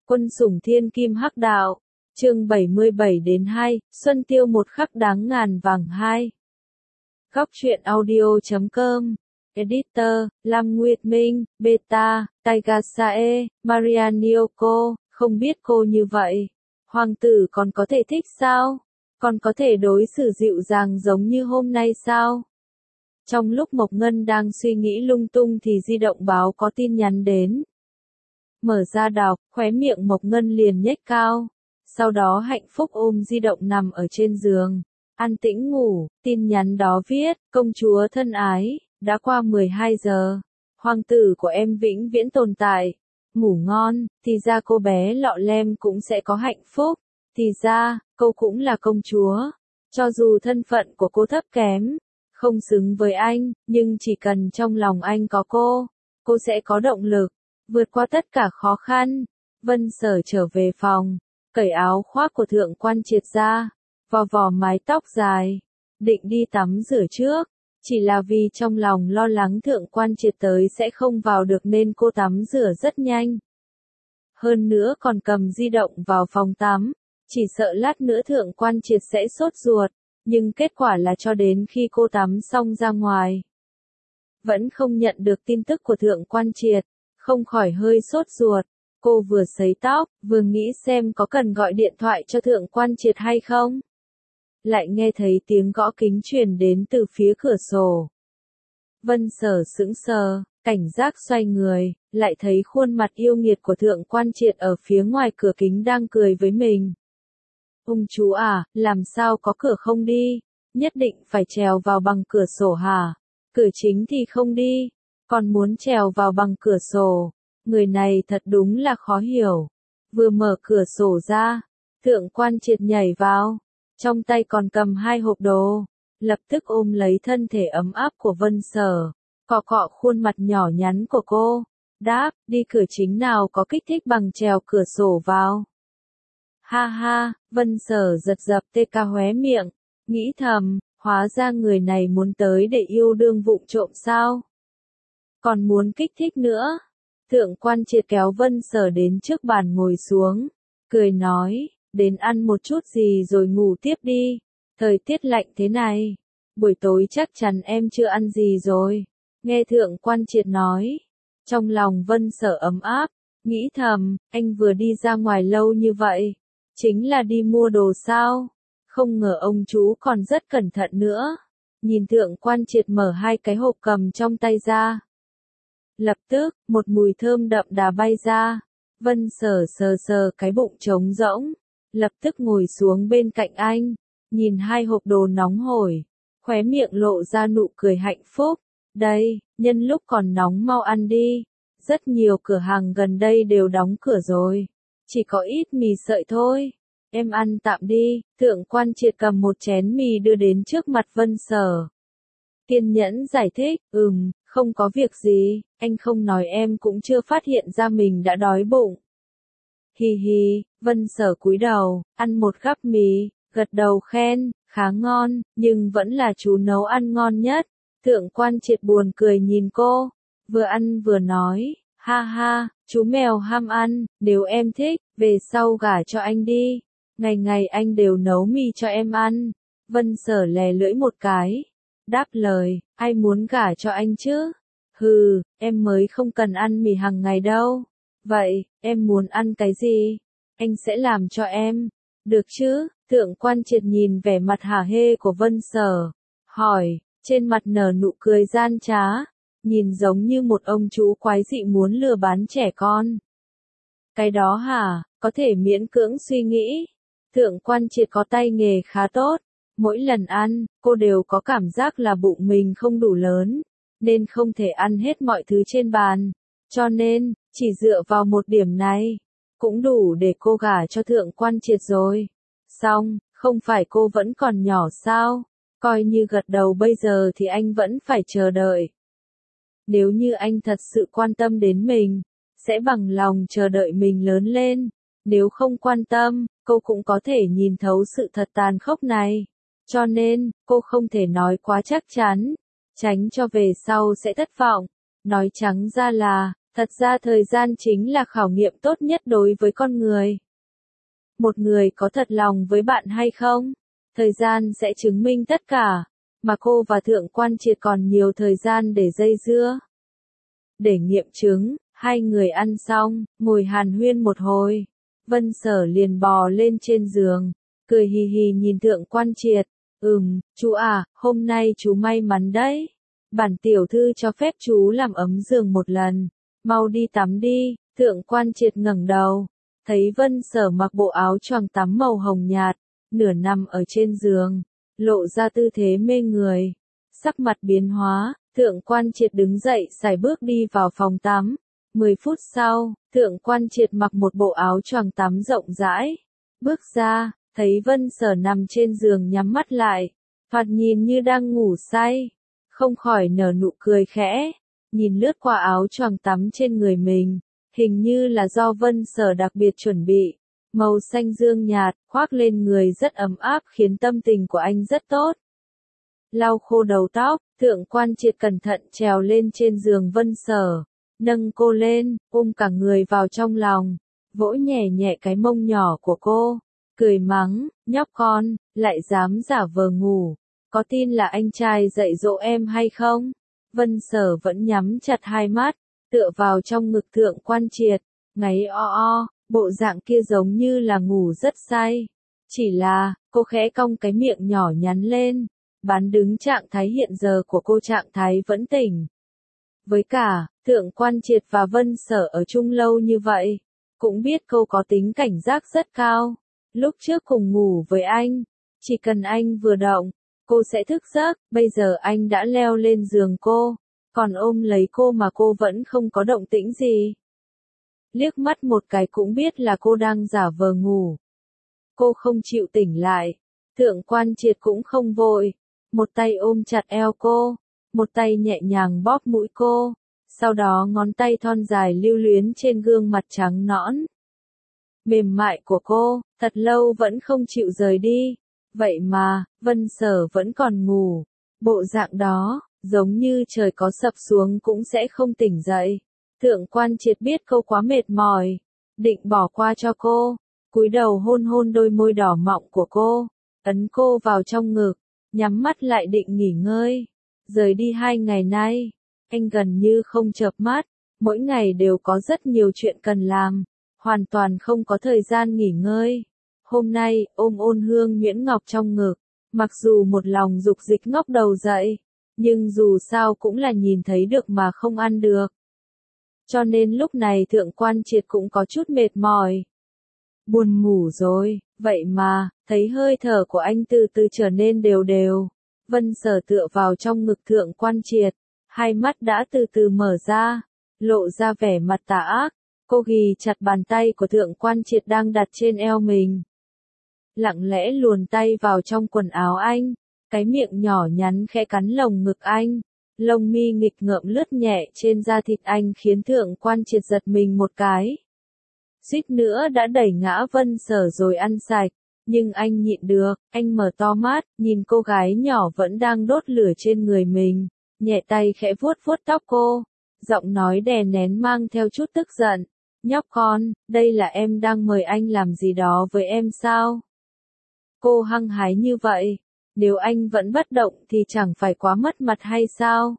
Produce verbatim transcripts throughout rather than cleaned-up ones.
Quân sủng thiên kim hắc đạo, chương bảy mươi bảy đến hai, Xuân tiêu một khắc đáng ngàn vàng hai. Góc truyện audio chấm com, Editor, Lam Nguyệt Minh, Beta, Taigasae, Marianioko, không biết cô như vậy. Hoàng tử còn có thể thích sao? Còn có thể đối xử dịu dàng giống như hôm nay sao? Trong lúc Mộc Ngân đang suy nghĩ lung tung thì di động báo có tin nhắn đến. Mở ra đọc, khóe miệng Mộc Ngân liền nhếch cao. Sau đó hạnh phúc ôm di động nằm ở trên giường. An tĩnh ngủ, tin nhắn đó viết, công chúa thân ái, đã qua mười hai giờ. Hoàng tử của em vĩnh viễn tồn tại. Ngủ ngon, thì ra cô bé lọ lem cũng sẽ có hạnh phúc. Thì ra, cô cũng là công chúa. Cho dù thân phận của cô thấp kém, không xứng với anh, nhưng chỉ cần trong lòng anh có cô, cô sẽ có động lực, vượt qua tất cả khó khăn. Vân Sở trở về phòng, cởi áo khoác của Thượng Quan Triệt ra, vò vò mái tóc dài, định đi tắm rửa trước. Chỉ là vì trong lòng lo lắng Thượng Quan Triệt tới sẽ không vào được nên cô tắm rửa rất nhanh. Hơn nữa còn cầm di động vào phòng tắm, chỉ sợ lát nữa Thượng Quan Triệt sẽ sốt ruột, nhưng kết quả là cho đến khi cô tắm xong ra ngoài, vẫn không nhận được tin tức của Thượng Quan Triệt, không khỏi hơi sốt ruột. Cô vừa sấy tóc, vừa nghĩ xem có cần gọi điện thoại cho Thượng Quan Triệt hay không. Lại nghe thấy tiếng gõ kính truyền đến từ phía cửa sổ. Vân Sở sững sờ, cảnh giác xoay người, lại thấy khuôn mặt yêu nghiệt của Thượng Quan Triệt ở phía ngoài cửa kính đang cười với mình. Ông chú à, làm sao có cửa không đi? Nhất định phải trèo vào bằng cửa sổ hả? Cửa chính thì không đi, còn muốn trèo vào bằng cửa sổ. Người này thật đúng là khó hiểu. Vừa mở cửa sổ ra, Thượng Quan Triệt nhảy vào, trong tay còn cầm hai hộp đồ, lập tức ôm lấy thân thể ấm áp của Vân Sở, cọ cọ khuôn mặt nhỏ nhắn của cô, đáp, đi cửa chính nào có kích thích bằng trèo cửa sổ vào. Ha ha, Vân Sở giật giật tê ca hóe miệng, nghĩ thầm, hóa ra người này muốn tới để yêu đương vụng trộm sao? Còn muốn kích thích nữa. Thượng Quan Triệt kéo Vân Sở đến trước bàn ngồi xuống, cười nói, đến ăn một chút gì rồi ngủ tiếp đi, thời tiết lạnh thế này, buổi tối chắc chắn em chưa ăn gì rồi. Nghe Thượng Quan Triệt nói, trong lòng Vân Sở ấm áp, nghĩ thầm, anh vừa đi ra ngoài lâu như vậy, chính là đi mua đồ sao? Không ngờ ông chú còn rất cẩn thận nữa. Nhìn Thượng Quan Triệt mở hai cái hộp cầm trong tay ra. Lập tức, một mùi thơm đậm đà bay ra. Vân Sở sờ sờ cái bụng trống rỗng, lập tức ngồi xuống bên cạnh anh, nhìn hai hộp đồ nóng hổi, khóe miệng lộ ra nụ cười hạnh phúc. Đây, nhân lúc còn nóng mau ăn đi. Rất nhiều cửa hàng gần đây đều đóng cửa rồi, chỉ có ít mì sợi thôi. Em ăn tạm đi. Thượng Quan Triệt cầm một chén mì đưa đến trước mặt Vân Sở. Kiên nhẫn giải thích, ừm, không có việc gì, anh không nói em cũng chưa phát hiện ra mình đã đói bụng. Hi hi, Vân Sở cúi đầu, ăn một gắp mì, gật đầu khen, khá ngon, nhưng vẫn là chú nấu ăn ngon nhất. Thượng Quan Triệt buồn cười nhìn cô, vừa ăn vừa nói, ha ha, chú mèo ham ăn, nếu em thích, về sau gả cho anh đi. Ngày ngày anh đều nấu mì cho em ăn. Vân Sở lè lưỡi một cái, đáp lời, ai muốn gả cho anh chứ? Hừ, em mới không cần ăn mì hàng ngày đâu. Vậy, em muốn ăn cái gì? Anh sẽ làm cho em. Được chứ? Thượng Quan Triệt nhìn vẻ mặt hả hê của Vân Sở, hỏi, trên mặt nở nụ cười gian trá, nhìn giống như một ông chú quái dị muốn lừa bán trẻ con. Cái đó hả, có thể miễn cưỡng suy nghĩ. Thượng Quan Triệt có tay nghề khá tốt, mỗi lần ăn, cô đều có cảm giác là bụng mình không đủ lớn, nên không thể ăn hết mọi thứ trên bàn. Cho nên, chỉ dựa vào một điểm này, cũng đủ để cô gả cho Thượng Quan Triệt rồi. Xong, không phải cô vẫn còn nhỏ sao? Coi như gật đầu bây giờ thì anh vẫn phải chờ đợi. Nếu như anh thật sự quan tâm đến mình, sẽ bằng lòng chờ đợi mình lớn lên. Nếu không quan tâm, cô cũng có thể nhìn thấu sự thật tàn khốc này. Cho nên, cô không thể nói quá chắc chắn, tránh cho về sau sẽ thất vọng. Nói trắng ra là, Thật ra thời gian chính là khảo nghiệm tốt nhất đối với con người. Một người có thật lòng với bạn hay không? Thời gian sẽ chứng minh tất cả, mà cô và Thượng Quan Triệt còn nhiều thời gian để dây dưa. Để nghiệm chứng, hai người ăn xong, ngồi hàn huyên một hồi. Vân Sở liền bò lên trên giường, cười hì hì nhìn Thượng Quan Triệt. Ừm, chú à, hôm nay chú may mắn đấy. Bản tiểu thư cho phép chú làm ấm giường một lần. Mau đi tắm đi. Thượng Quan Triệt ngẩng đầu, thấy Vân Sở mặc bộ áo choàng tắm màu hồng nhạt, nửa nằm ở trên giường, lộ ra tư thế mê người. Sắc mặt biến hóa, Thượng Quan Triệt đứng dậy sải bước đi vào phòng tắm. Mười phút sau, Thượng Quan Triệt mặc một bộ áo choàng tắm rộng rãi. Bước ra, thấy Vân Sở nằm trên giường nhắm mắt lại, thoạt nhìn như đang ngủ say. Không khỏi nở nụ cười khẽ, nhìn lướt qua áo choàng tắm trên người mình, hình như là do Vân Sở đặc biệt chuẩn bị. Màu xanh dương nhạt, khoác lên người rất ấm áp khiến tâm tình của anh rất tốt. Lau khô đầu tóc, Thượng Quan Triệt cẩn thận trèo lên trên giường Vân Sở, nâng cô lên, ôm cả người vào trong lòng, vỗ nhẹ nhẹ cái mông nhỏ của cô, cười mắng, nhóc con, lại dám giả vờ ngủ, có tin là anh trai dạy dỗ em hay không? Vân Sở vẫn nhắm chặt hai mắt, tựa vào trong ngực Thượng Quan Triệt, ngáy o o, bộ dạng kia giống như là ngủ rất say. Chỉ là, cô khẽ cong cái miệng nhỏ nhắn lên, bán đứng trạng thái hiện giờ của cô, trạng thái vẫn tỉnh. Với cả, Thượng Quan Triệt và Vân Sở ở chung lâu như vậy, cũng biết cô có tính cảnh giác rất cao. Lúc trước cùng ngủ với anh, chỉ cần anh vừa động, cô sẽ thức giấc, bây giờ anh đã leo lên giường cô, còn ôm lấy cô mà cô vẫn không có động tĩnh gì. Liếc mắt một cái cũng biết là cô đang giả vờ ngủ. Cô không chịu tỉnh lại, Thượng Quan Triệt cũng không vội, một tay ôm chặt eo cô, một tay nhẹ nhàng bóp mũi cô, sau đó ngón tay thon dài lưu luyến trên gương mặt trắng nõn mềm mại của cô, thật lâu vẫn không chịu rời đi. Vậy mà, Vân Sở vẫn còn ngủ, bộ dạng đó, giống như trời có sập xuống cũng sẽ không tỉnh dậy. Thượng Quan Triệt biết cô quá mệt mỏi, định bỏ qua cho cô, cúi đầu hôn hôn đôi môi đỏ mọng của cô, ấn cô vào trong ngực, nhắm mắt lại định nghỉ ngơi. Rời đi hai ngày nay, anh gần như không chợp mắt, mỗi ngày đều có rất nhiều chuyện cần làm, hoàn toàn không có thời gian nghỉ ngơi. Hôm nay, ôm Ôn Hương Nhuyễn Ngọc trong ngực, mặc dù một lòng dục dịch ngóc đầu dậy, nhưng dù sao cũng là nhìn thấy được mà không ăn được. Cho nên lúc này Thượng Quan Triệt cũng có chút mệt mỏi. Buồn ngủ rồi, vậy mà, thấy hơi thở của anh từ từ trở nên đều đều. Vân Sở tựa vào trong ngực Thượng Quan Triệt, hai mắt đã từ từ mở ra, lộ ra vẻ mặt tà ác. Cô ghì chặt bàn tay của Thượng Quan Triệt đang đặt trên eo mình, lặng lẽ luồn tay vào trong quần áo anh, cái miệng nhỏ nhắn khẽ cắn lồng ngực anh, lông mi nghịch ngợm lướt nhẹ trên da thịt anh khiến Thượng Quan Triệt giật mình một cái. Suýt nữa đã đẩy ngã Vân Sở rồi ăn sạch, nhưng anh nhịn được, anh mở to mắt, nhìn cô gái nhỏ vẫn đang đốt lửa trên người mình, nhẹ tay khẽ vuốt vuốt tóc cô, giọng nói đè nén mang theo chút tức giận. Nhóc con, đây là em đang mời anh làm gì đó với em sao? Cô hăng hái như vậy, nếu anh vẫn bất động thì chẳng phải quá mất mặt hay sao?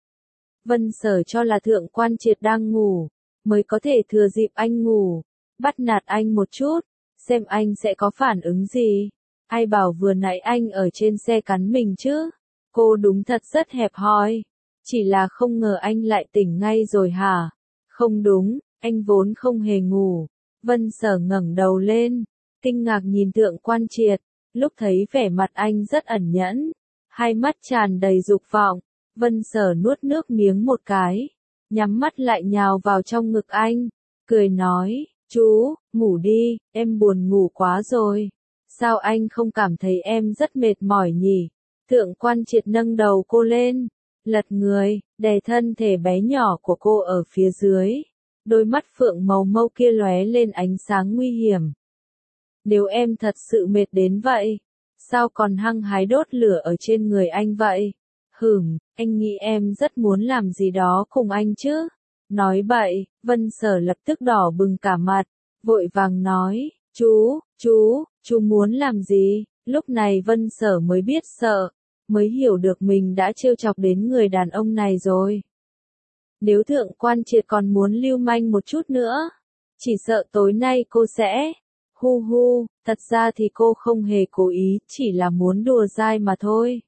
Vân Sở cho là Thượng Quan Triệt đang ngủ, mới có thể thừa dịp anh ngủ, bắt nạt anh một chút, xem anh sẽ có phản ứng gì. Ai bảo vừa nãy anh ở trên xe cắn mình chứ? Cô đúng thật rất hẹp hòi, chỉ là không ngờ anh lại tỉnh ngay rồi hả? Không đúng, anh vốn không hề ngủ. Vân Sở ngẩng đầu lên, kinh ngạc nhìn Thượng Quan Triệt, lúc thấy vẻ mặt anh rất ẩn nhẫn, hai mắt tràn đầy dục vọng, Vân Sở nuốt nước miếng một cái, nhắm mắt lại nhào vào trong ngực anh, cười nói, chú, ngủ đi, em buồn ngủ quá rồi. Sao anh không cảm thấy em rất mệt mỏi nhỉ? Thượng Quan Triệt nâng đầu cô lên, lật người, đè thân thể bé nhỏ của cô ở phía dưới. Đôi mắt phượng màu mâu kia lóe lên ánh sáng nguy hiểm. Nếu em thật sự mệt đến vậy, sao còn hăng hái đốt lửa ở trên người anh vậy? Hửm, anh nghĩ em rất muốn làm gì đó cùng anh chứ? Nói bậy, Vân Sở lập tức đỏ bừng cả mặt, vội vàng nói, chú, chú, chú muốn làm gì? Lúc này Vân Sở mới biết sợ, mới hiểu được mình đã trêu chọc đến người đàn ông này rồi. Nếu Thượng Quan Triệt còn muốn lưu manh một chút nữa, chỉ sợ tối nay cô sẽ... Hu hu, thật ra thì cô không hề cố ý, chỉ là muốn đùa dai mà thôi.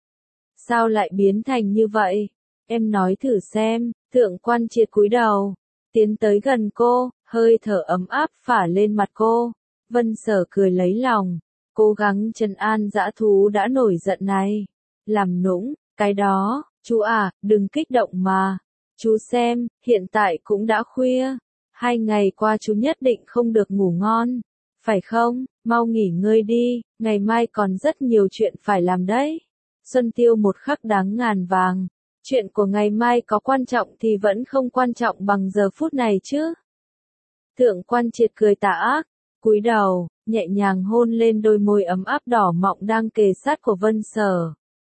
Sao lại biến thành như vậy? Em nói thử xem. Thượng Quan Triệt cúi đầu, tiến tới gần cô, hơi thở ấm áp phả lên mặt cô. Vân Sở cười lấy lòng, cố gắng trấn an dã thú đã nổi giận này. Làm nũng, cái đó, chú à, đừng kích động mà. Chú xem, hiện tại cũng đã khuya. Hai ngày qua chú nhất định không được ngủ ngon. Phải không? Mau nghỉ ngơi đi, ngày mai còn rất nhiều chuyện phải làm đấy. Xuân Tiêu một khắc đáng ngàn vàng. Chuyện của ngày mai có quan trọng thì vẫn không quan trọng bằng giờ phút này chứ. Thượng Quan Triệt cười tà ác, cúi đầu, nhẹ nhàng hôn lên đôi môi ấm áp đỏ mọng đang kề sát của Vân Sở.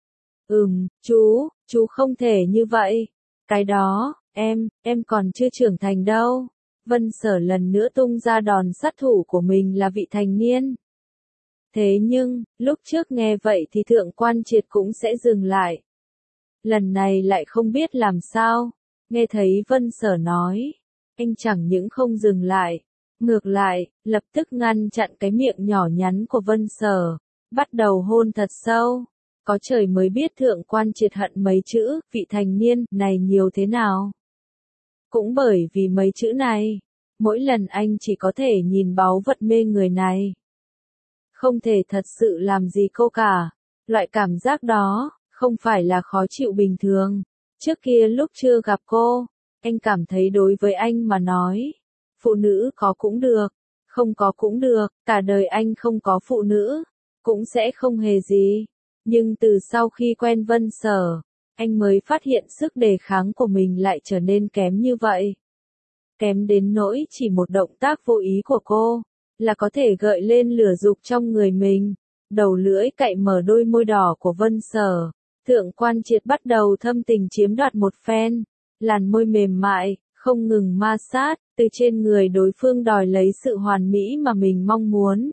Ừm, chú, chú không thể như vậy. Cái đó, em, em còn chưa trưởng thành đâu. Vân Sở lần nữa tung ra đòn sát thủ của mình là vị thành niên. Thế nhưng, lúc trước nghe vậy thì Thượng Quan Triệt cũng sẽ dừng lại. Lần này lại không biết làm sao. Nghe thấy Vân Sở nói, anh chẳng những không dừng lại, ngược lại, lập tức ngăn chặn cái miệng nhỏ nhắn của Vân Sở, bắt đầu hôn thật sâu. Có trời mới biết Thượng Quan Triệt hận mấy chữ, vị thành niên, này nhiều thế nào. Cũng bởi vì mấy chữ này, mỗi lần anh chỉ có thể nhìn báu vật mê người này. Không thể thật sự làm gì cô cả. Loại cảm giác đó, không phải là khó chịu bình thường. Trước kia lúc chưa gặp cô, anh cảm thấy đối với anh mà nói, phụ nữ có cũng được, không có cũng được, cả đời anh không có phụ nữ, cũng sẽ không hề gì. Nhưng từ sau khi quen Vân Sở, anh mới phát hiện sức đề kháng của mình lại trở nên kém như vậy. Kém đến nỗi chỉ một động tác vô ý của cô, là có thể gợi lên lửa dục trong người mình. Đầu lưỡi cạy mở đôi môi đỏ của Vân Sở, Thượng Quan Triệt bắt đầu thâm tình chiếm đoạt một phen, làn môi mềm mại, không ngừng ma sát, từ trên người đối phương đòi lấy sự hoàn mỹ mà mình mong muốn.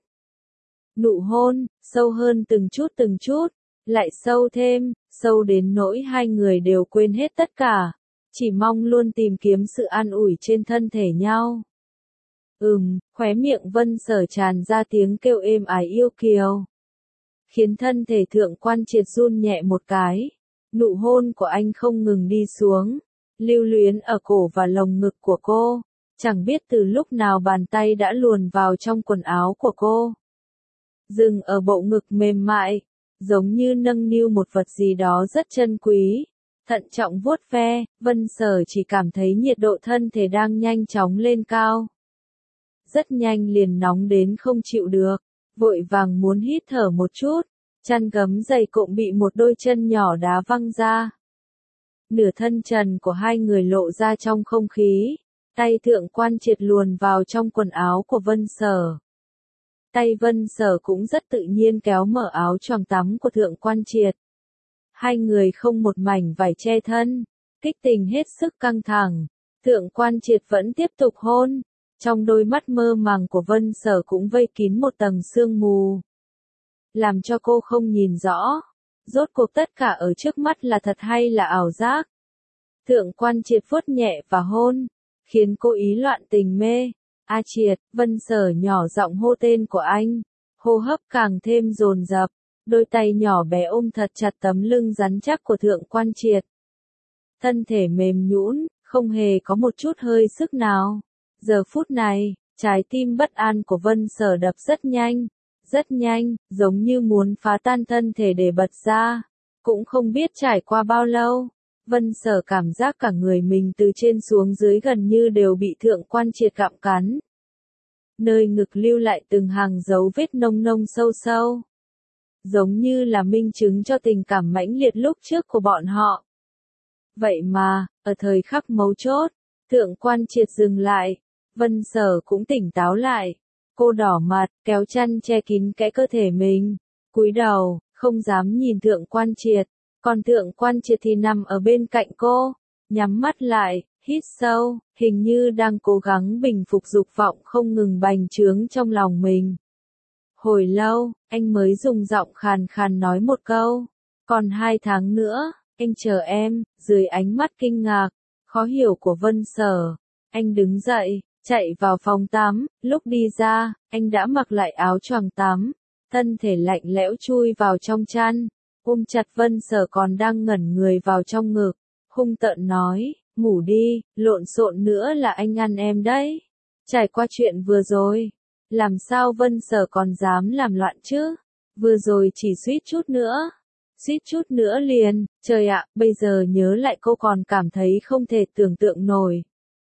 Nụ hôn, sâu hơn từng chút từng chút, lại sâu thêm, sâu đến nỗi hai người đều quên hết tất cả, chỉ mong luôn tìm kiếm sự an ủi trên thân thể nhau. Ừm, khóe miệng Vân Sở tràn ra tiếng kêu êm ái yêu kiều, khiến thân thể Thượng Quan Triệt run nhẹ một cái. Nụ hôn của anh không ngừng đi xuống, lưu luyến ở cổ và lồng ngực của cô, chẳng biết từ lúc nào bàn tay đã luồn vào trong quần áo của cô. Dừng ở bộ ngực mềm mại, giống như nâng niu một vật gì đó rất chân quý. Thận trọng vuốt ve, Vân Sở chỉ cảm thấy nhiệt độ thân thể đang nhanh chóng lên cao. Rất nhanh liền nóng đến không chịu được, vội vàng muốn hít thở một chút, chăn gấm dày cộm bị một đôi chân nhỏ đá văng ra. Nửa thân trần của hai người lộ ra trong không khí, tay Thượng Quan Triệt luồn vào trong quần áo của Vân Sở. Tay Vân Sở cũng rất tự nhiên kéo mở áo choàng tắm của Thượng Quan Triệt. Hai người không một mảnh vải che thân, kích tình hết sức căng thẳng. Thượng Quan Triệt vẫn tiếp tục hôn, trong đôi mắt mơ màng của Vân Sở cũng vây kín một tầng sương mù, làm cho cô không nhìn rõ, rốt cuộc tất cả ở trước mắt là thật hay là ảo giác. Thượng Quan Triệt vuốt nhẹ và hôn, khiến cô ý loạn tình mê. A Triệt, Vân Sở nhỏ giọng hô tên của anh, hô hấp càng thêm dồn dập, đôi tay nhỏ bé ôm thật chặt tấm lưng rắn chắc của Thượng Quan Triệt. Thân thể mềm nhũn, không hề có một chút hơi sức nào. Giờ phút này, trái tim bất an của Vân Sở đập rất nhanh, rất nhanh, giống như muốn phá tan thân thể để bật ra. Cũng không biết trải qua bao lâu, Vân Sở cảm giác cả người mình từ trên xuống dưới gần như đều bị Thượng Quan Triệt gặm cắn. Nơi ngực lưu lại từng hàng dấu vết nông nông sâu sâu, giống như là minh chứng cho tình cảm mãnh liệt lúc trước của bọn họ. Vậy mà, ở thời khắc mấu chốt, Thượng Quan Triệt dừng lại, Vân Sở cũng tỉnh táo lại. Cô đỏ mặt, kéo chăn che kín kẽ cơ thể mình, cúi đầu, không dám nhìn Thượng Quan Triệt, còn Thượng Quan Triệt thì nằm ở bên cạnh cô, nhắm mắt lại, hít sâu, hình như đang cố gắng bình phục dục vọng không ngừng bành trướng trong lòng mình. Hồi lâu, anh mới dùng giọng khàn khàn nói một câu, còn hai tháng nữa, anh chờ em. Dưới ánh mắt kinh ngạc, khó hiểu của Vân Sở, anh đứng dậy, chạy vào phòng tắm. Lúc đi ra, anh đã mặc lại áo choàng tắm, thân thể lạnh lẽo chui vào trong chăn, ôm chặt Vân Sở còn đang ngẩn người vào trong ngực, hung tợn nói, ngủ đi, lộn xộn nữa là anh ăn em đấy. Trải qua chuyện vừa rồi, làm sao Vân Sở còn dám làm loạn chứ? Vừa rồi chỉ suýt chút nữa, suýt chút nữa liền, trời ạ, bây giờ nhớ lại cô còn cảm thấy không thể tưởng tượng nổi.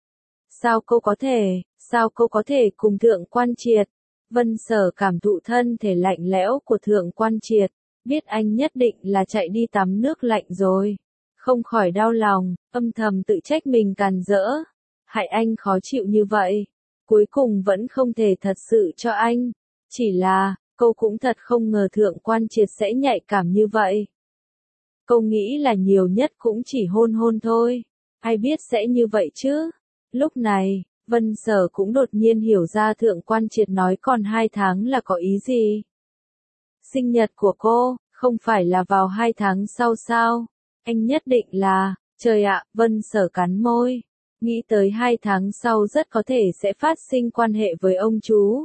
Sao cô có thể, sao cô có thể cùng Thượng Quan Triệt? Vân Sở cảm thụ thân thể lạnh lẽo của Thượng Quan Triệt, biết anh nhất định là chạy đi tắm nước lạnh rồi. Không khỏi đau lòng, âm thầm tự trách mình càn rỡ, hại anh khó chịu như vậy. Cuối cùng vẫn không thể thật sự cho anh. Chỉ là, cô cũng thật không ngờ Thượng Quan Triệt sẽ nhạy cảm như vậy. Cô nghĩ là nhiều nhất cũng chỉ hôn hôn thôi. Ai biết sẽ như vậy chứ? Lúc này, Vân Sở cũng đột nhiên hiểu ra Thượng Quan Triệt nói còn hai tháng là có ý gì. Sinh nhật của cô, không phải là vào hai tháng sau sao? Anh nhất định là, trời ạ, Vân Sở cắn môi. Nghĩ tới hai tháng sau rất có thể sẽ phát sinh quan hệ với ông chú.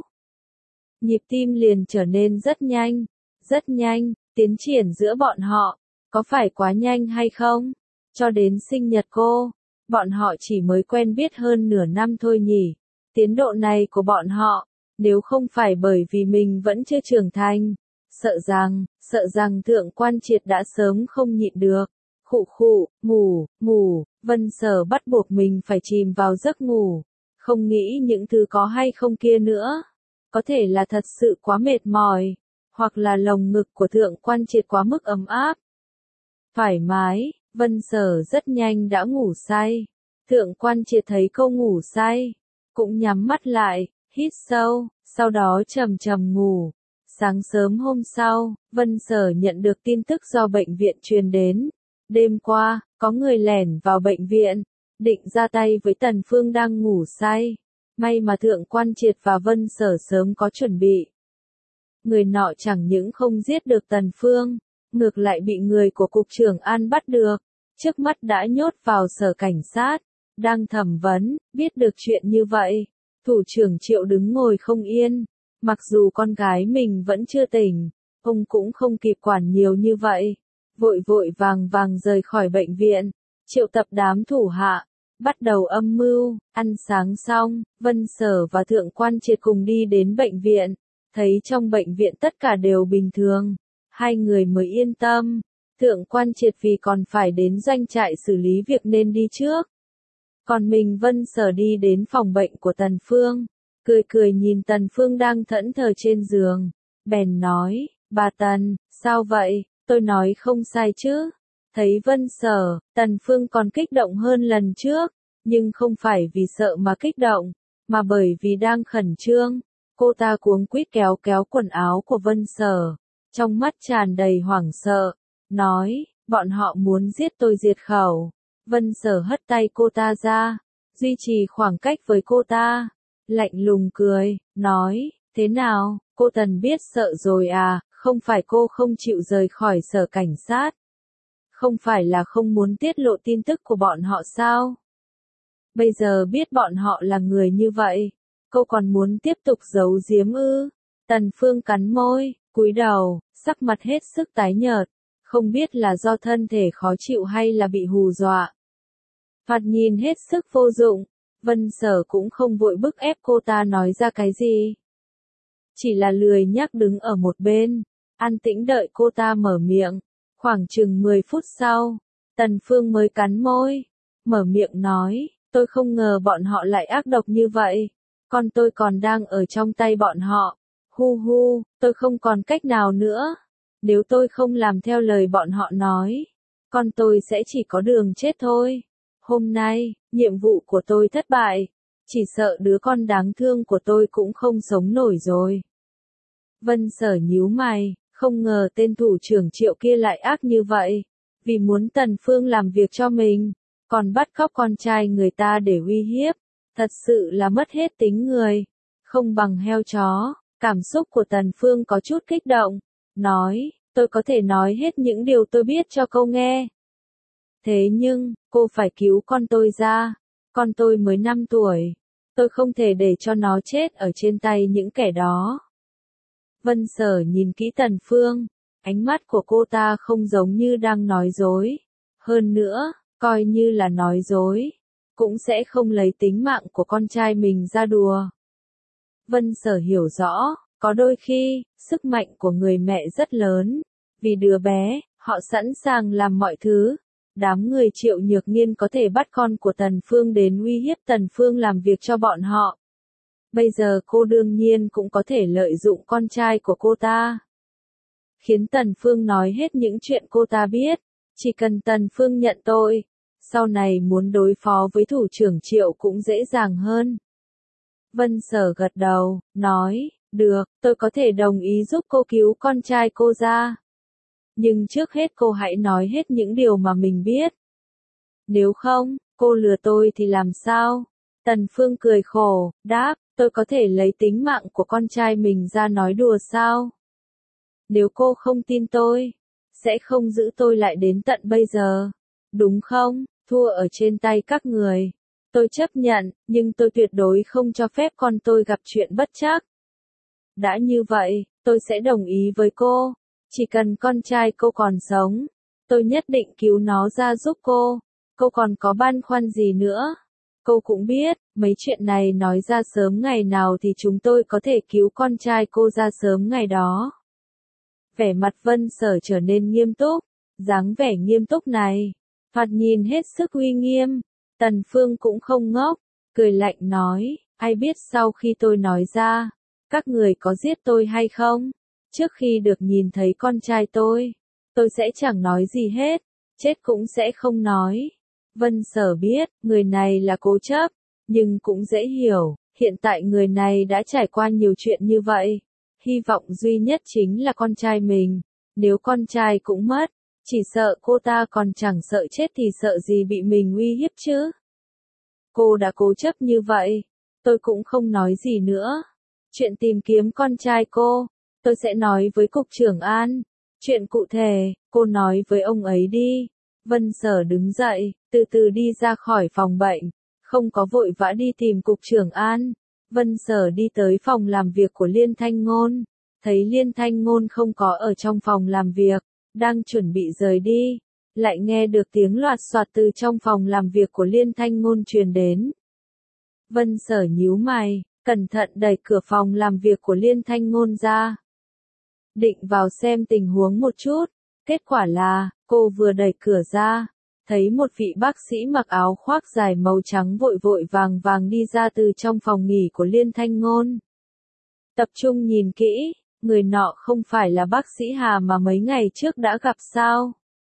Nhịp tim liền trở nên rất nhanh, rất nhanh, tiến triển giữa bọn họ, có phải quá nhanh hay không? Cho đến sinh nhật cô, bọn họ chỉ mới quen biết hơn nửa năm thôi nhỉ. Tiến độ này của bọn họ, nếu không phải bởi vì mình vẫn chưa trưởng thành, sợ rằng, sợ rằng Thượng Quan Triệt đã sớm không nhịn được. Khụ khụ, ngủ, ngủ, Vân Sở bắt buộc mình phải chìm vào giấc ngủ, không nghĩ những thứ có hay không kia nữa. Có thể là thật sự quá mệt mỏi, hoặc là lồng ngực của Thượng Quan Triệt quá mức ấm áp. Thoải mái, Vân Sở rất nhanh đã ngủ say. Thượng Quan Triệt thấy cô ngủ say, cũng nhắm mắt lại, hít sâu, sau đó trầm trầm ngủ. Sáng sớm hôm sau, Vân Sở nhận được tin tức do bệnh viện truyền đến. Đêm qua, có người lẻn vào bệnh viện, định ra tay với Tần Phương đang ngủ say. May mà Thượng Quan Triệt và Vân Sở sớm có chuẩn bị. Người nọ chẳng những không giết được Tần Phương, ngược lại bị người của Cục trưởng An bắt được, trước mắt đã nhốt vào sở cảnh sát, đang thẩm vấn. Biết được chuyện như vậy, thủ trưởng Triệu đứng ngồi không yên, mặc dù con gái mình vẫn chưa tỉnh, ông cũng không kịp quản nhiều như vậy. Vội vội vàng vàng rời khỏi bệnh viện, triệu tập đám thủ hạ, bắt đầu âm mưu. Ăn sáng xong, Vân Sở và Thượng Quan Triệt cùng đi đến bệnh viện, thấy trong bệnh viện tất cả đều bình thường, hai người mới yên tâm. Thượng Quan Triệt vì còn phải đến doanh trại xử lý việc nên đi trước. Còn mình Vân Sở đi đến phòng bệnh của Tần Phương, cười cười nhìn Tần Phương đang thẫn thờ trên giường, bèn nói, bà Tần, sao vậy? Tôi nói không sai chứ. Thấy Vân Sở, Tần Phương còn kích động hơn lần trước, nhưng không phải vì sợ mà kích động, mà bởi vì đang khẩn trương. Cô ta cuống quýt kéo kéo quần áo của Vân Sở, trong mắt tràn đầy hoảng sợ, nói, bọn họ muốn giết tôi diệt khẩu. Vân Sở hất tay cô ta ra, duy trì khoảng cách với cô ta, lạnh lùng cười, nói, thế nào, cô Tần biết sợ rồi à? Không phải cô không chịu rời khỏi sở cảnh sát. Không phải là không muốn tiết lộ tin tức của bọn họ sao? Bây giờ biết bọn họ là người như vậy, cô còn muốn tiếp tục giấu giếm ư? Tần Phương cắn môi, cúi đầu, sắc mặt hết sức tái nhợt, không biết là do thân thể khó chịu hay là bị hù dọa. Thoạt nhìn hết sức vô dụng, Vân Sở cũng không vội bức ép cô ta nói ra cái gì. Chỉ là lười nhác đứng ở một bên, an tĩnh đợi cô ta mở miệng. Khoảng chừng mười phút sau, Tần Phương mới cắn môi, mở miệng nói, tôi không ngờ bọn họ lại ác độc như vậy. Con tôi còn đang ở trong tay bọn họ. Hu hu, tôi không còn cách nào nữa. Nếu tôi không làm theo lời bọn họ nói, con tôi sẽ chỉ có đường chết thôi. Hôm nay, nhiệm vụ của tôi thất bại, chỉ sợ đứa con đáng thương của tôi cũng không sống nổi rồi. Vân Sở nhíu mày, không ngờ tên thủ trưởng Triệu kia lại ác như vậy, vì muốn Tần Phương làm việc cho mình, còn bắt cóc con trai người ta để uy hiếp, thật sự là mất hết tính người, không bằng heo chó. Cảm xúc của Tần Phương có chút kích động, nói, tôi có thể nói hết những điều tôi biết cho cô nghe. Thế nhưng, cô phải cứu con tôi ra, con tôi mới năm tuổi, tôi không thể để cho nó chết ở trên tay những kẻ đó. Vân Sở nhìn kỹ Tần Phương, ánh mắt của cô ta không giống như đang nói dối. Hơn nữa, coi như là nói dối, cũng sẽ không lấy tính mạng của con trai mình ra đùa. Vân Sở hiểu rõ, có đôi khi, sức mạnh của người mẹ rất lớn. Vì đứa bé, họ sẵn sàng làm mọi thứ. Đám người Triệu Nhược Nghiên có thể bắt con của Tần Phương đến uy hiếp Tần Phương làm việc cho bọn họ. Bây giờ cô đương nhiên cũng có thể lợi dụng con trai của cô ta. Khiến Tần Phương nói hết những chuyện cô ta biết. Chỉ cần Tần Phương nhận tội, sau này muốn đối phó với thủ trưởng Triệu cũng dễ dàng hơn. Vân Sở gật đầu, nói, được, tôi có thể đồng ý giúp cô cứu con trai cô ra. Nhưng trước hết cô hãy nói hết những điều mà mình biết. Nếu không, cô lừa tôi thì làm sao? Tần Phương cười khổ, đáp, tôi có thể lấy tính mạng của con trai mình ra nói đùa sao? Nếu cô không tin tôi, sẽ không giữ tôi lại đến tận bây giờ. Đúng không? Thua ở trên tay các người. Tôi chấp nhận, nhưng tôi tuyệt đối không cho phép con tôi gặp chuyện bất trắc. Đã như vậy, tôi sẽ đồng ý với cô. Chỉ cần con trai cô còn sống, tôi nhất định cứu nó ra giúp cô. Cô còn có băn khoăn gì nữa? Cô cũng biết, mấy chuyện này nói ra sớm ngày nào thì chúng tôi có thể cứu con trai cô ra sớm ngày đó. Vẻ mặt Vân Sở trở nên nghiêm túc, dáng vẻ nghiêm túc này, thoạt nhìn hết sức uy nghiêm. Tần Phương cũng không ngốc, cười lạnh nói, ai biết sau khi tôi nói ra, các người có giết tôi hay không? Trước khi được nhìn thấy con trai tôi, tôi sẽ chẳng nói gì hết, chết cũng sẽ không nói. Vân Sở biết, người này là cố chấp, nhưng cũng dễ hiểu, hiện tại người này đã trải qua nhiều chuyện như vậy. Hy vọng duy nhất chính là con trai mình, nếu con trai cũng mất, chỉ sợ cô ta còn chẳng sợ chết thì sợ gì bị mình uy hiếp chứ. Cô đã cố chấp như vậy, tôi cũng không nói gì nữa. Chuyện tìm kiếm con trai cô, tôi sẽ nói với Cục trưởng An. Chuyện cụ thể, cô nói với ông ấy đi. Vân Sở đứng dậy, từ từ đi ra khỏi phòng bệnh, không có vội vã đi tìm Cục trưởng An. Vân Sở đi tới phòng làm việc của Liên Thanh Ngôn, thấy Liên Thanh Ngôn không có ở trong phòng làm việc, đang chuẩn bị rời đi, lại nghe được tiếng loạt soạt từ trong phòng làm việc của Liên Thanh Ngôn truyền đến. Vân Sở nhíu mày, cẩn thận đẩy cửa phòng làm việc của Liên Thanh Ngôn ra. Định vào xem tình huống một chút, kết quả là, cô vừa đẩy cửa ra, thấy một vị bác sĩ mặc áo khoác dài màu trắng vội vội vàng vàng đi ra từ trong phòng nghỉ của Liên Thanh Ngôn. Tập trung nhìn kỹ, người nọ không phải là bác sĩ Hà mà mấy ngày trước đã gặp sao?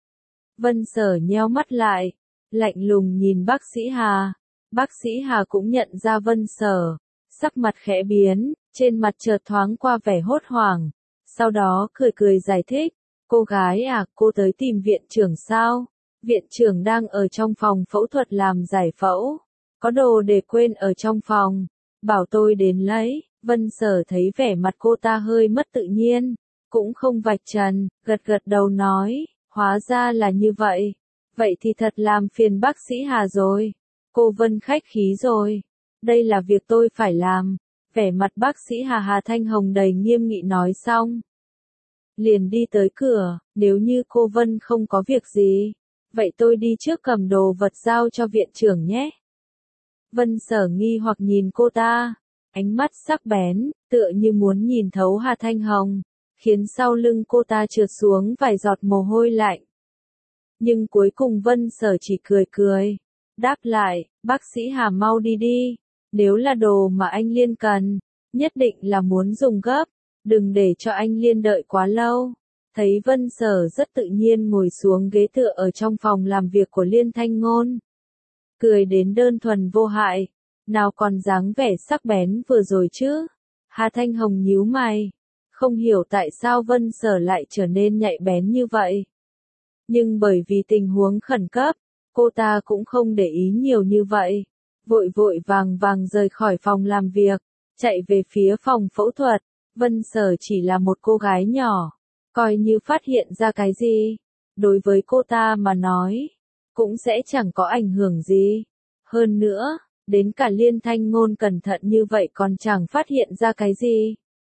Vân Sở nheo mắt lại, lạnh lùng nhìn bác sĩ Hà. Bác sĩ Hà cũng nhận ra Vân Sở, sắc mặt khẽ biến, trên mặt chợt thoáng qua vẻ hốt hoảng, sau đó cười cười giải thích, cô gái à, cô tới tìm viện trưởng sao? Viện trưởng đang ở trong phòng phẫu thuật làm giải phẫu, có đồ để quên ở trong phòng, bảo tôi đến lấy. Vân Sở thấy vẻ mặt cô ta hơi mất tự nhiên, cũng không vạch trần, gật gật đầu nói, hóa ra là như vậy, vậy thì thật làm phiền bác sĩ Hà rồi, cô Vân khách khí rồi, đây là việc tôi phải làm. Vẻ mặt bác sĩ Hà Hà Thanh Hồng đầy nghiêm nghị nói xong, liền đi tới cửa, nếu như cô Vân không có việc gì, vậy tôi đi trước cầm đồ vật giao cho viện trưởng nhé. Vân Sở nghi hoặc nhìn cô ta, ánh mắt sắc bén, tựa như muốn nhìn thấu Hà Thanh Hồng, khiến sau lưng cô ta trượt xuống vài giọt mồ hôi lạnh. Nhưng cuối cùng Vân Sở chỉ cười cười, đáp lại, bác sĩ Hà mau đi đi, nếu là đồ mà anh Liên cần, nhất định là muốn dùng gấp, đừng để cho anh Liên đợi quá lâu. Thấy Vân Sở rất tự nhiên ngồi xuống ghế tựa ở trong phòng làm việc của Liên Thanh Ngôn. Cười đến đơn thuần vô hại, nào còn dáng vẻ sắc bén vừa rồi chứ. Hà Thanh Hồng nhíu mày, không hiểu tại sao Vân Sở lại trở nên nhạy bén như vậy. Nhưng bởi vì tình huống khẩn cấp, cô ta cũng không để ý nhiều như vậy. Vội vội vàng vàng rời khỏi phòng làm việc, chạy về phía phòng phẫu thuật. Vân Sở chỉ là một cô gái nhỏ, coi như phát hiện ra cái gì, đối với cô ta mà nói, cũng sẽ chẳng có ảnh hưởng gì. Hơn nữa, đến cả Liên Thanh Ngôn cẩn thận như vậy còn chẳng phát hiện ra cái gì.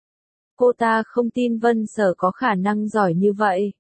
Cô ta không tin Vân Sở có khả năng giỏi như vậy.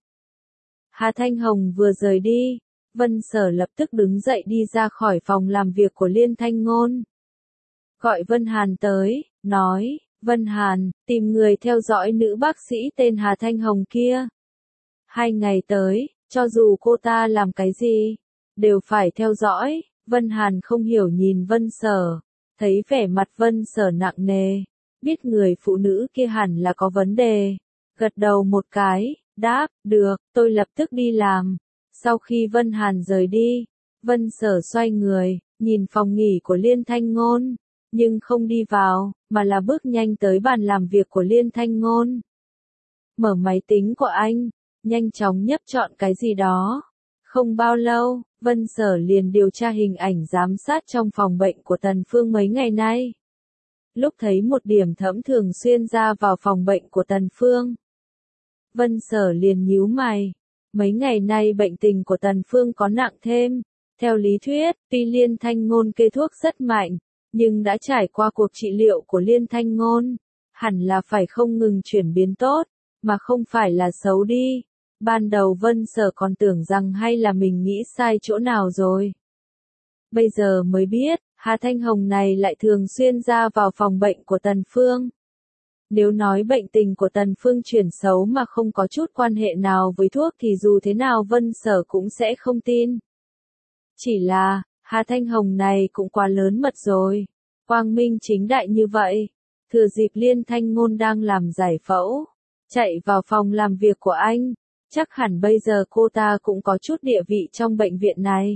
Hà Thanh Hồng vừa rời đi, Vân Sở lập tức đứng dậy đi ra khỏi phòng làm việc của Liên Thanh Ngôn. Gọi Vân Hàn tới, nói, Vân Hàn, tìm người theo dõi nữ bác sĩ tên Hà Thanh Hồng kia. Hai ngày tới, cho dù cô ta làm cái gì, đều phải theo dõi. Vân Hàn không hiểu nhìn Vân Sở, thấy vẻ mặt Vân Sở nặng nề, biết người phụ nữ kia hẳn là có vấn đề. Gật đầu một cái, đáp, được, tôi lập tức đi làm. Sau khi Vân Hàn rời đi, Vân Sở xoay người, nhìn phòng nghỉ của Liên Thanh Ngôn, nhưng không đi vào, mà là bước nhanh tới bàn làm việc của Liên Thanh Ngôn. Mở máy tính của anh, nhanh chóng nhấp chọn cái gì đó. Không bao lâu, Vân Sở liền điều tra hình ảnh giám sát trong phòng bệnh của Tần Phương mấy ngày nay. Lúc thấy một điểm thẫm thường xuyên ra vào phòng bệnh của Tần Phương, Vân Sở liền nhíu mày. Mấy ngày nay bệnh tình của Tần Phương có nặng thêm. Theo lý thuyết, tuy Liên Thanh Ngôn kê thuốc rất mạnh, nhưng đã trải qua cuộc trị liệu của Liên Thanh Ngôn, hẳn là phải không ngừng chuyển biến tốt, mà không phải là xấu đi. Ban đầu Vân Sở còn tưởng rằng hay là mình nghĩ sai chỗ nào rồi. Bây giờ mới biết, Hà Thanh Hồng này lại thường xuyên ra vào phòng bệnh của Tần Phương. Nếu nói bệnh tình của Tần Phương chuyển xấu mà không có chút quan hệ nào với thuốc thì dù thế nào Vân Sở cũng sẽ không tin. Chỉ là, Hà Thanh Hồng này cũng quá lớn mật rồi. Quang minh chính đại như vậy. Thừa dịp Liên Thanh Ngôn đang làm giải phẫu, chạy vào phòng làm việc của anh. Chắc hẳn bây giờ cô ta cũng có chút địa vị trong bệnh viện này.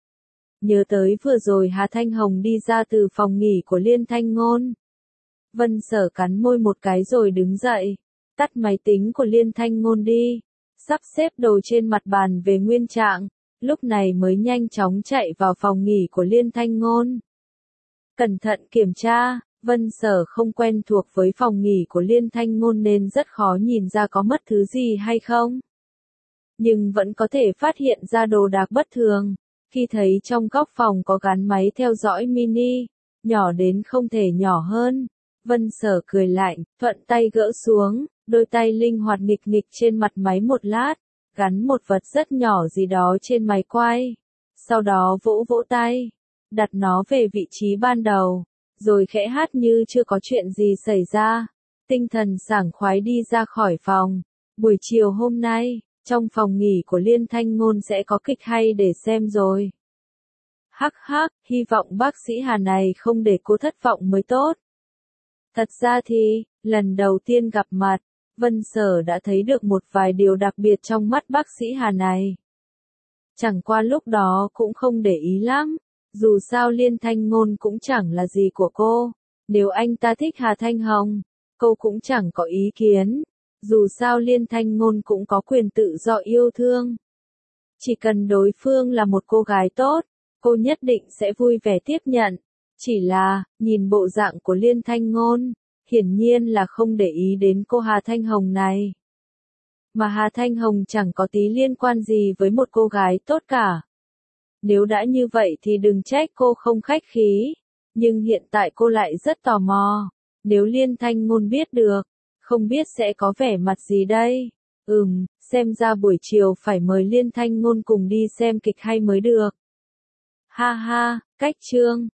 Nhớ tới vừa rồi Hà Thanh Hồng đi ra từ phòng nghỉ của Liên Thanh Ngôn. Vân Sở cắn môi một cái rồi đứng dậy, tắt máy tính của Liên Thanh Ngôn đi, sắp xếp đồ trên mặt bàn về nguyên trạng, lúc này mới nhanh chóng chạy vào phòng nghỉ của Liên Thanh Ngôn. Cẩn thận kiểm tra, Vân Sở không quen thuộc với phòng nghỉ của Liên Thanh Ngôn nên rất khó nhìn ra có mất thứ gì hay không. Nhưng vẫn có thể phát hiện ra đồ đạc bất thường, khi thấy trong góc phòng có gắn máy theo dõi mini, nhỏ đến không thể nhỏ hơn. Vân Sở cười lạnh, thuận tay gỡ xuống, đôi tay linh hoạt nghịch nghịch trên mặt máy một lát, gắn một vật rất nhỏ gì đó trên máy quay. Sau đó vỗ vỗ tay, đặt nó về vị trí ban đầu, rồi khẽ hát như chưa có chuyện gì xảy ra. Tinh thần sảng khoái đi ra khỏi phòng. Buổi chiều hôm nay, trong phòng nghỉ của Liên Thanh Ngôn sẽ có kịch hay để xem rồi. Hắc hắc, hy vọng bác sĩ Hà này không để cô thất vọng mới tốt. Thật ra thì, lần đầu tiên gặp mặt, Vân Sở đã thấy được một vài điều đặc biệt trong mắt bác sĩ Hà này. Chẳng qua lúc đó cũng không để ý lắm, dù sao Liên Thanh Ngôn cũng chẳng là gì của cô. Nếu anh ta thích Hà Thanh Hồng, cô cũng chẳng có ý kiến. Dù sao Liên Thanh Ngôn cũng có quyền tự do yêu thương. Chỉ cần đối phương là một cô gái tốt, cô nhất định sẽ vui vẻ tiếp nhận. Chỉ là, nhìn bộ dạng của Liên Thanh Ngôn, hiển nhiên là không để ý đến cô Hà Thanh Hồng này. Mà Hà Thanh Hồng chẳng có tí liên quan gì với một cô gái tốt cả. Nếu đã như vậy thì đừng trách cô không khách khí. Nhưng hiện tại cô lại rất tò mò. Nếu Liên Thanh Ngôn biết được, không biết sẽ có vẻ mặt gì đây? Ừm, xem ra buổi chiều phải mời Liên Thanh Ngôn cùng đi xem kịch hay mới được. Ha ha, cách chương.